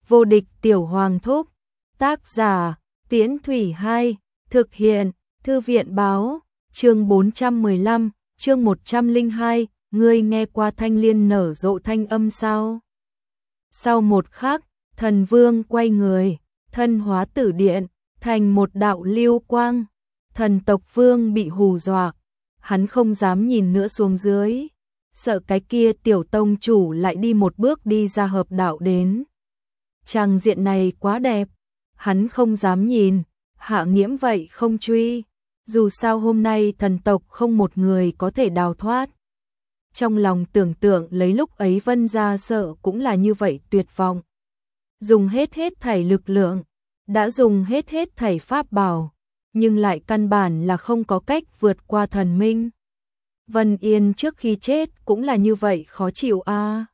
Vô địch tiểu hoàng thúc. Tác giả, Tiễn Thủy 2, thực hiện, Thư viện báo, chương 415, chương 102, ngươi nghe qua thanh liên nở rộ thanh âm sao? Sau một khắc, thần vương quay người, thân hóa tử điện, thành một đạo lưu quang. Thần tộc vương bị hù dọa, hắn không dám nhìn nữa xuống dưới, sợ cái kia tiểu tông chủ lại đi một bước đi ra hợp đạo đến. Tràng diện này quá đẹp, hắn không dám nhìn, Hạ Nghiễm vậy không truy, dù sao hôm nay thần tộc không một người có thể đào thoát. Trong lòng tưởng tượng lấy lúc ấy Vân gia sợ cũng là như vậy tuyệt vọng. Dùng hết thảy lực lượng, đã dùng hết thảy pháp bảo, nhưng lại căn bản là không có cách vượt qua thần minh. Vân Yên trước khi chết cũng là như vậy khó chịu a.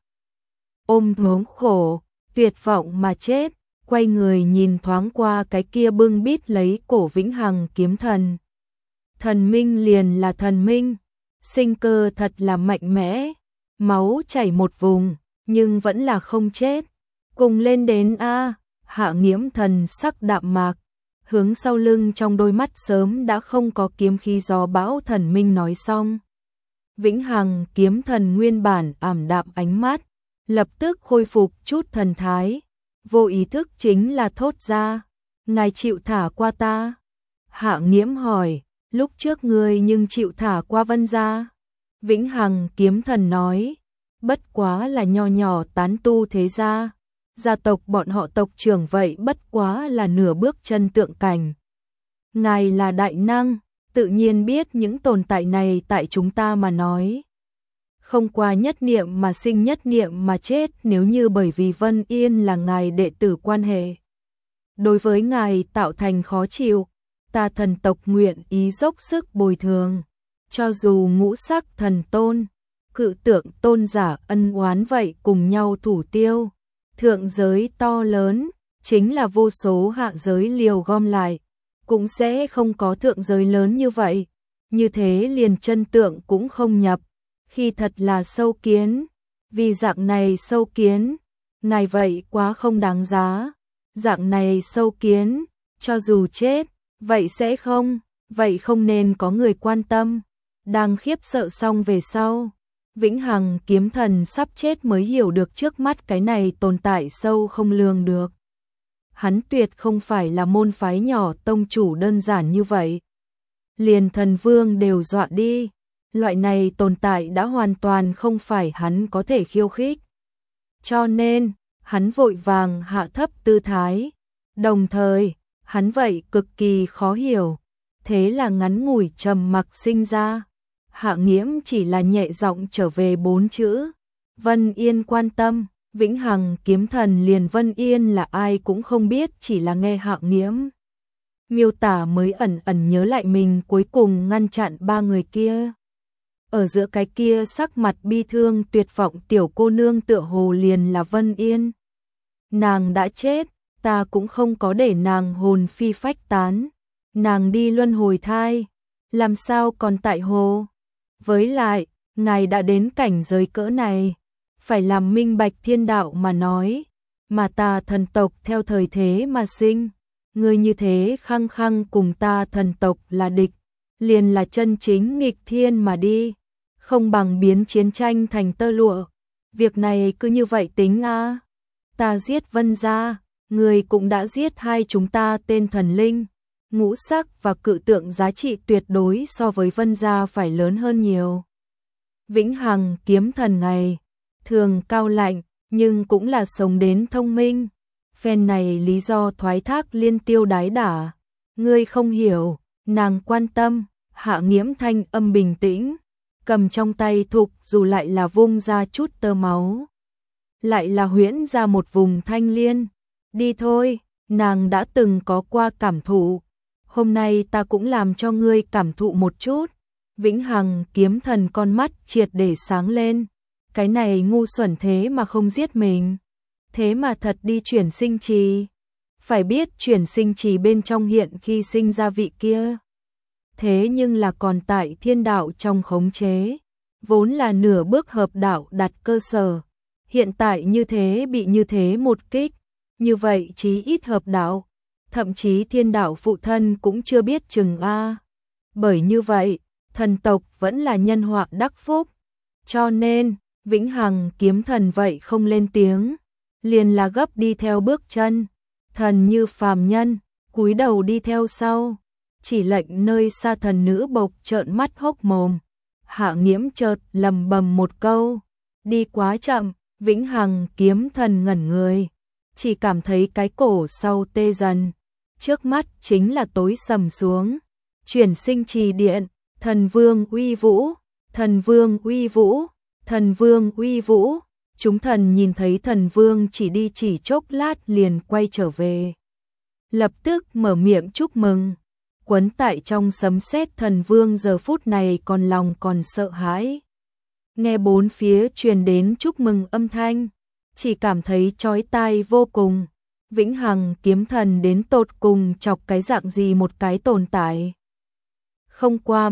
Ôm thống khổ, tuyệt vọng mà chết, quay người nhìn thoáng qua cái kia bưng bít lấy cổ vĩnh hằng kiếm thần. Thần minh liền là thần minh, sinh cơ thật là mạnh mẽ, máu chảy một vùng, nhưng vẫn là không chết. Cùng lên đến a. Hạ Nghiễm thần sắc đạm mạc, hướng sau lưng trong đôi mắt sớm đã không có kiếm khí gió bão thần minh nói xong. Vĩnh hằng kiếm thần nguyên bản ảm đạm ánh mắt, lập tức khôi phục chút thần thái, vô ý thức chính là thốt ra, ngài chịu thả qua ta. Hạ Nghiễm hỏi, lúc trước ngươi nhưng chịu thả qua Vân gia? Vĩnh hằng kiếm thần nói, bất quá là nho nhỏ tán tu thế gia, gia tộc bọn họ tộc trưởng vậy bất quá là nửa bước chân tượng cảnh. Ngài là đại năng, tự nhiên biết những tồn tại này tại chúng ta mà nói. Không qua nhất niệm mà sinh nhất niệm mà chết, nếu như bởi vì Vân Yên là ngài đệ tử quan hệ đối với ngài tạo thành khó chịu, ta thần tộc nguyện ý dốc sức bồi thường, cho dù ngũ sắc thần tôn, cự tượng tôn giả ân oán vậy cùng nhau thủ tiêu. Thượng giới to lớn, chính là vô số hạ giới liều gom lại, cũng sẽ không có thượng giới lớn như vậy, như thế liền chân tượng cũng không nhập, khi thật là sâu kiến, vì dạng này sâu kiến, ngài vậy quá không đáng giá, dạng này sâu kiến, cho dù chết, vậy không nên có người quan tâm. Đang khiếp sợ xong về sau, Vĩnh hằng kiếm thần sắp chết mới hiểu được trước mắt cái này tồn tại sâu không lường được. Hắn tuyệt không phải là môn phái nhỏ tông chủ đơn giản như vậy. Liền thần vương đều dọa đi, loại này tồn tại đã hoàn toàn không phải hắn có thể khiêu khích. Cho nên, hắn vội vàng hạ thấp tư thái, đồng thời, hắn vậy cực kỳ khó hiểu, thế là ngắn ngủi trầm mặc sinh ra. Hạ Nghiễm chỉ là nhẹ giọng trở về 4 chữ, Vân Yên quan tâm. Vĩnh hằng kiếm thần liền Vân Yên là ai cũng không biết, chỉ là nghe Hạ Nghiễm miêu tả mới ẩn ẩn nhớ lại mình cuối cùng ngăn chặn 3 người kia. Ở giữa cái kia sắc mặt bi thương tuyệt vọng tiểu cô nương tựa hồ liền là Vân Yên. Nàng đã chết, ta cũng không có để nàng hồn phi phách tán, nàng đi luân hồi thai, làm sao còn tại hồ. Với lại, ngài đã đến cảnh giới cỡ này, phải làm minh bạch thiên đạo mà nói, mà ta thần tộc theo thời thế mà sinh, ngươi như thế khăng khăng cùng ta thần tộc là địch, liền là chân chính nghịch thiên mà đi, không bằng biến chiến tranh thành tơ lụa. Việc này cứ như vậy tính a. Ta giết Vân gia, ngươi cũng đã giết hai chúng ta tên thần linh, ngũ sắc và cự tượng giá trị tuyệt đối so với Vân gia phải lớn hơn nhiều. Vĩnh hằng kiếm thần ngày thường cao lạnh, nhưng cũng là sống đến thông minh. Phen này lý do thoái thác liên tiêu đái đả. Ngươi không hiểu, nàng quan tâm. Hạ Nghiễm thanh âm bình tĩnh, cầm trong tay thục dù lại là vung ra chút tơ máu, lại là huyễn ra một vùng thanh liên. Đi thôi, nàng đã từng có qua cảm thụ, hôm nay ta cũng làm cho ngươi cảm thụ một chút. Vĩnh hằng kiếm thần con mắt triệt để sáng lên. Cái này ngu xuẩn thế mà không giết mình, thế mà thật đi chuyển sinh trì. Phải biết chuyển sinh trì bên trong hiện khi sinh ra vị kia, thế nhưng là còn tại thiên đạo trong khống chế, vốn là nửa bước hợp đạo đặt cơ sở. Hiện tại như thế bị như thế một kích, như vậy chí ít hợp đạo, thậm chí thiên đạo phụ thân cũng chưa biết chừng a. Bởi như vậy, thần tộc vẫn là nhân họa đắc phúc, cho nên, Vĩnh Hằng kiếm thần vậy không lên tiếng, liền là gấp đi theo bước chân, thần như phàm nhân, cúi đầu đi theo sau, chỉ lệnh nơi xa thần nữ bộc trợn mắt hốc mồm. Hạ Nghiễm chợt lầm bầm một câu, đi quá chậm, Vĩnh Hằng kiếm thần ngẩn người, chỉ cảm thấy cái cổ sau tê dần, trước mắt chính là tối sầm xuống. Chuyển sinh trì điện, thần vương uy vũ, thần vương uy vũ, thần vương uy vũ. Chúng thần nhìn thấy thần vương chỉ đi chỉ chốc lát liền quay trở về. Lập tức mở miệng chúc mừng. Quấn tại trong sấm sét thần vương giờ phút này còn lòng còn sợ hãi. Nghe bốn phía truyền đến chúc mừng âm thanh, chỉ cảm thấy chói tai vô cùng. Vĩnh Hằng kiếm thần đến tột cùng chọc cái dạng gì một cái tồn tại. Không qua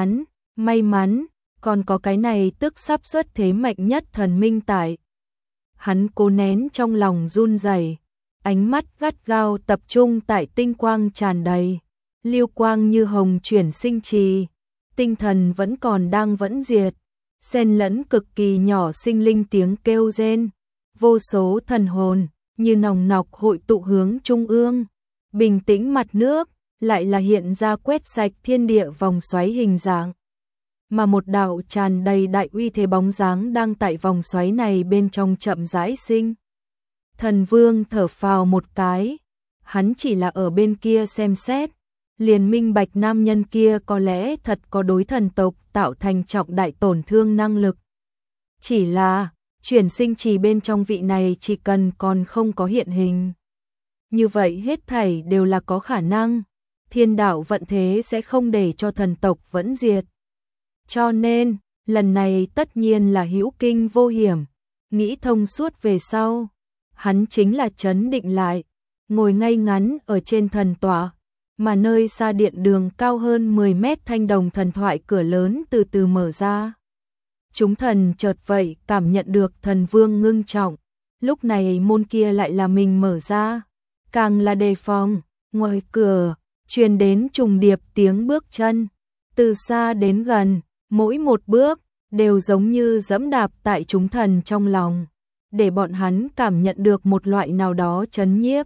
may mắn, còn có cái này tức sắp xuất thế mạnh nhất thần minh tại. Hắn cố nén trong lòng run rẩy, ánh mắt gắt gao tập trung tại tinh quang tràn đầy, lưu quang như hồng chuyển sinh trì, tinh thần vẫn còn đang vẫn diệt, xen lẫn cực kỳ nhỏ sinh linh tiếng kêu rên, vô số thần hồn như nòng nọc hội tụ hướng trung ương, bình tĩnh mặt nước lại là hiện ra quét sạch thiên địa vòng xoáy hình dạng. Mà một đạo tràn đầy đại uy thế bóng dáng đang tại vòng xoáy này bên trong chậm rãi sinh. Thần vương thở phào một cái, hắn chỉ là ở bên kia xem xét, liền minh bạch nam nhân kia có lẽ thật có đối thần tộc tạo thành trọng đại tổn thương năng lực. Chỉ là, chuyển sinh trì bên trong vị này chỉ cần còn không có hiện hình. Như vậy hết thảy đều là có khả năng, thiên đạo vận thế sẽ không để cho thần tộc vẫn diệt. Cho nên, lần này tất nhiên là hữu kinh vô hiểm, nghĩ thông suốt về sau. Hắn chính là trấn định lại, ngồi ngay ngắn ở trên thần tọa, mà nơi xa điện đường cao hơn 10 mét thanh đồng thần thoại cửa lớn từ từ mở ra. Chúng thần chợt vậy cảm nhận được thần vương ngưng trọng, lúc này môn kia lại là mình mở ra, càng là đề phòng, ngoài cửa, truyền đến trùng điệp tiếng bước chân, từ xa đến gần, mỗi một bước, đều giống như dẫm đạp tại chúng thần trong lòng, để bọn hắn cảm nhận được một loại nào đó chấn nhiếp.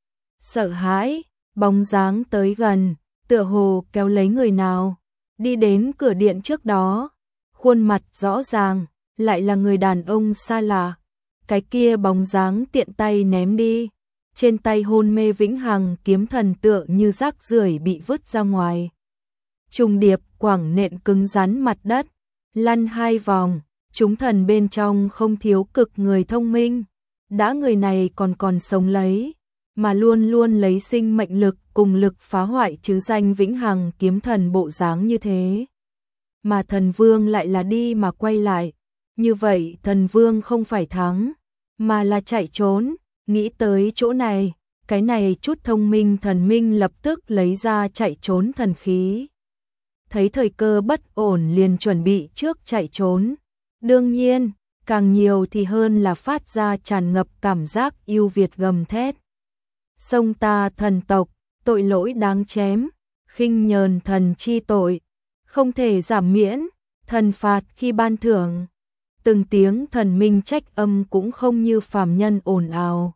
Sợ hãi, bóng dáng tới gần, tựa hồ kéo lấy người nào, đi đến cửa điện trước đó, khuôn mặt rõ ràng, lại là người đàn ông xa lạ. Cái kia bóng dáng tiện tay ném đi, trên tay hôn mê Vĩnh Hằng kiếm thần tựa như rác rưởi bị vứt ra ngoài. Trùng điệp quẳng nện cứng rắn mặt đất, lăn 2 vòng, chúng thần bên trong không thiếu cực người thông minh, đã người này còn sống lấy, mà luôn luôn lấy sinh mệnh lực cùng lực phá hoại chứ danh Vĩnh Hằng kiếm thần bộ dáng như thế. Mà thần vương lại là đi mà quay lại, như vậy thần vương không phải thắng, mà là chạy trốn, nghĩ tới chỗ này, cái này chút thông minh thần minh lập tức lấy ra chạy trốn thần khí. Thấy thời cơ bất ổn liền chuẩn bị trước chạy trốn. Đương nhiên, càng nhiều thì hơn là phát ra tràn ngập cảm giác yêu Việt gầm thét. Sông ta thần tộc, tội lỗi đáng chém, khinh nhờn thần chi tội, không thể giảm miễn, thần phạt khi ban thưởng. Từng tiếng thần minh trách âm cũng không như phàm nhân ồn ào,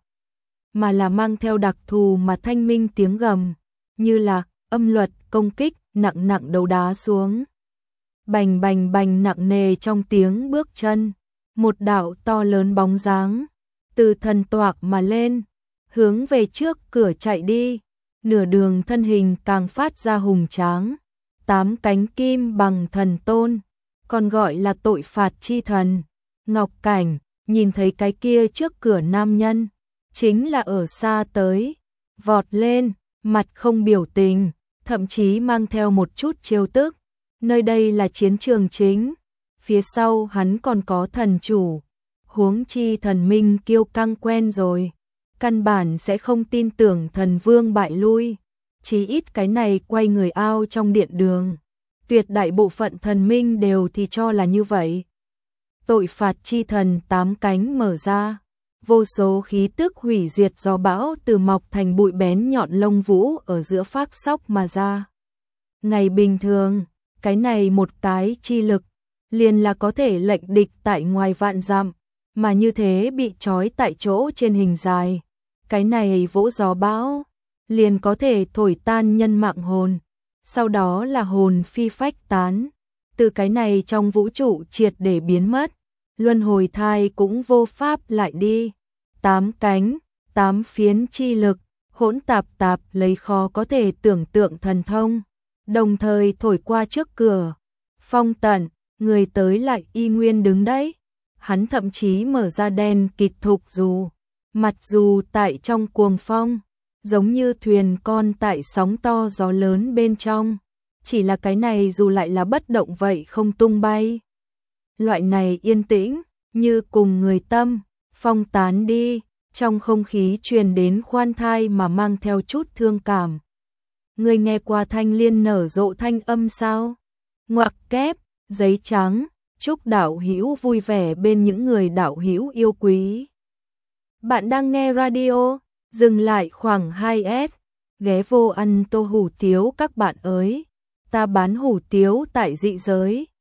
mà là mang theo đặc thù mà thanh minh tiếng gầm, như là âm luật công kích nặng nặng đấu đá xuống. Bành bành bành nặng nề trong tiếng bước chân, một đạo to lớn bóng dáng từ thần toạc mà lên, hướng về trước cửa chạy đi, nửa đường thân hình càng phát ra hùng tráng, 8 cánh kim bằng thần tôn, còn gọi là tội phạt chi thần. Ngọc Cảnh nhìn thấy cái kia trước cửa nam nhân, chính là ở xa tới, vọt lên, mặt không biểu tình, thậm chí mang theo một chút trêu tức. Nơi đây là chiến trường chính, phía sau hắn còn có thần chủ, huống chi thần minh kiêu căng quen rồi, căn bản sẽ không tin tưởng thần vương bại lui, chí ít cái này quay người ao trong điện đường. Tuyệt đại bộ phận thần minh đều thì cho là như vậy. Tội phạt chi thần 8 cánh mở ra, vô số khí tức hủy diệt gió bão từ mọc thành bụi bén nhọn lông vũ ở giữa phác sóc mà ra. Ngày bình thường, cái này một cái chi lực, liền là có thể lệnh địch tại ngoài vạn dặm, mà như thế bị trói tại chỗ trên hình dài. Cái này vỗ gió bão, liền có thể thổi tan nhân mạng hồn, sau đó là hồn phi phách tán, từ cái này trong vũ trụ triệt để biến mất, luân hồi thai cũng vô pháp lại đi. 8 cánh, 8 phiến chi lực, hỗn tạp tạp lấy khó có thể tưởng tượng thần thông, đồng thời thổi qua trước cửa. Phong Tận, người tới lại y nguyên đứng đấy. Hắn thậm chí mở ra đen kịt thục dù, mặt dù tại trong cuồng phong, giống như thuyền con tại sóng to gió lớn bên trong, chỉ là cái này dù lại là bất động vậy không tung bay. Loại này yên tĩnh, như cùng người tâm, phong tán đi, trong không khí truyền đến khoan thai mà mang theo chút thương cảm. Người nghe qua thanh liên nở rộ thanh âm sao? Ngoặc kép, giấy trắng, chúc đạo hữu vui vẻ bên những người đạo hữu yêu quý. Bạn đang nghe radio, dừng lại khoảng 2S, ghé vô ăn tô hủ tiếu các bạn ơi. Ta bán hủ tiếu tại dị giới,